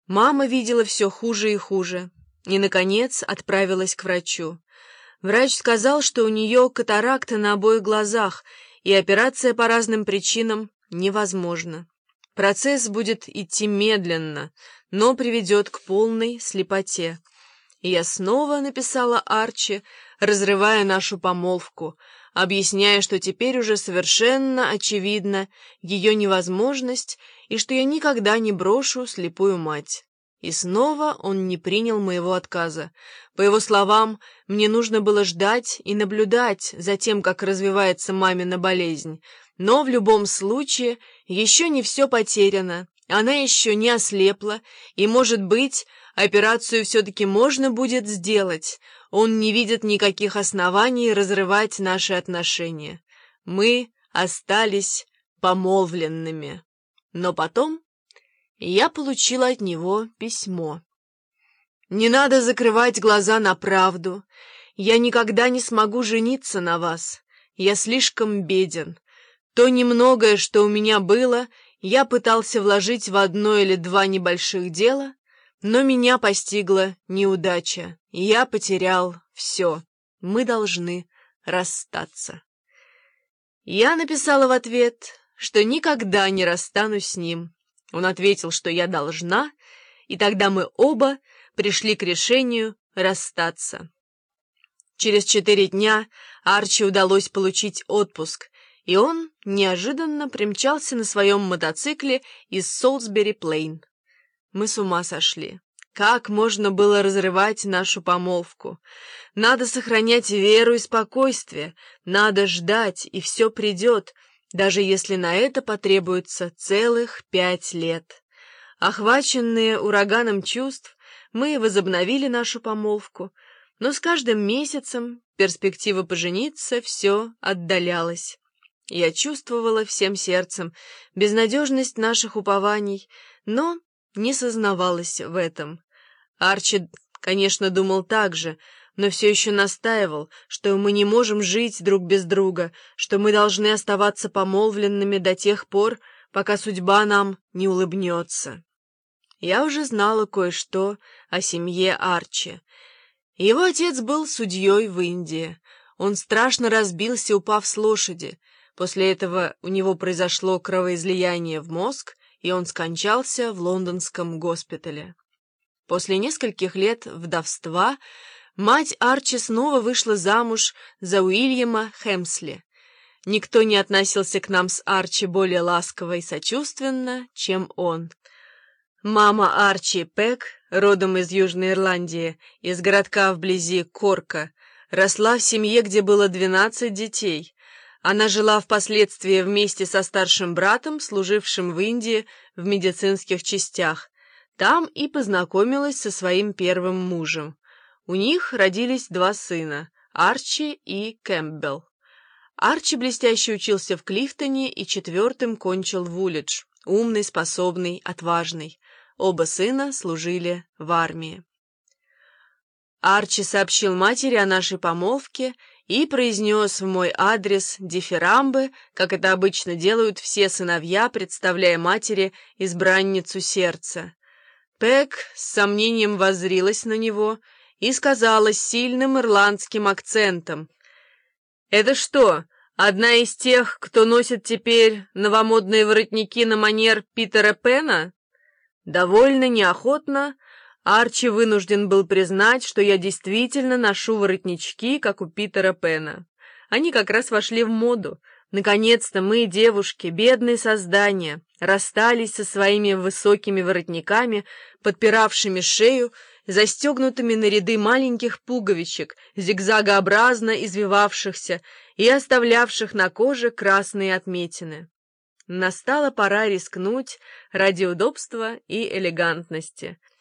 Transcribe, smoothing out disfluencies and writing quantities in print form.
Мама видела все хуже и хуже, и, наконец, отправилась к врачу. Врач сказал, что у нее катаракта на обоих глазах, и операция по разным причинам невозможна. Процесс будет идти медленно, но приведет к полной слепоте. И я снова написала Арчи, разрывая нашу помолвку, объясняя, что теперь уже совершенно очевидна ее невозможность и что я никогда не брошу слепую мать. И снова он не принял моего отказа. По его словам, мне нужно было ждать и наблюдать за тем, как развивается мамина болезнь. Но в любом случае еще не все потеряно, она еще не ослепла, и, может быть, операцию все-таки можно будет сделать. Он не видит никаких оснований разрывать наши отношения. Мы остались помолвленными. Но потом я получила от него письмо. «Не надо закрывать глаза на правду. Я никогда не смогу жениться на вас. Я слишком беден. То немногое, что у меня было, я пытался вложить в одно или два небольших дела, но меня постигла неудача, и я потерял все. Мы должны расстаться». Я написала в ответ, что никогда не расстанусь с ним. Он ответил, что я должна, и тогда мы оба пришли к решению расстаться. Через 4 дня Арчи удалось получить отпуск, и он неожиданно примчался на своем мотоцикле из Солсбери-Плейн. Мы с ума сошли. Как можно было разрывать нашу помолвку? Надо сохранять веру и спокойствие, надо ждать, и все придет, даже если на это потребуется целых 5 лет. Охваченные ураганом чувств, мы возобновили нашу помолвку, но с каждым месяцем перспектива пожениться все отдалялась. Я чувствовала всем сердцем безнадежность наших упований, но не сознавалась в этом. Арчи, конечно, думал так же, но все еще настаивал, что мы не можем жить друг без друга, что мы должны оставаться помолвленными до тех пор, пока судьба нам не улыбнется. Я уже знала кое-что о семье Арчи. Его отец был судьей в Индии. Он страшно разбился, упав с лошади. После этого у него произошло кровоизлияние в мозг, и он скончался в лондонском госпитале. После нескольких лет вдовства мать Арчи снова вышла замуж за Уильяма Хемсли. Никто не относился к нам с Арчи более ласково и сочувственно, чем он. Мама Арчи, Пэг, родом из Южной Ирландии, из городка вблизи Корка, росла в семье, где было 12 детей. Она жила впоследствии вместе со старшим братом, служившим в Индии в медицинских частях. Там и познакомилась со своим первым мужем. У них родились 2 сына — Арчи и Кэмпбелл. Арчи блестяще учился в Клифтоне и 4-м кончил Вулидж. Умный, способный, отважный. Оба сына служили в армии. Арчи сообщил матери о нашей помолвке и произнес в мой адрес дифирамбы, как это обычно делают все сыновья, представляя матери избранницу сердца. Пэг с сомнением воззрилась на него и сказала с сильным ирландским акцентом: «Это что, одна из тех, кто носит теперь новомодные воротники на манер Питера Пэна?» Довольно неохотно Арчи вынужден был признать, что я действительно ношу воротнички, как у Питера Пэна. Они как раз вошли в моду. Наконец-то мы, девушки, бедные создания, расстались со своими высокими воротниками, подпиравшими шею, застегнутыми на ряды маленьких пуговичек, зигзагообразно извивавшихся и оставлявших на коже красные отметины. Настала пора рискнуть ради удобства и элегантности.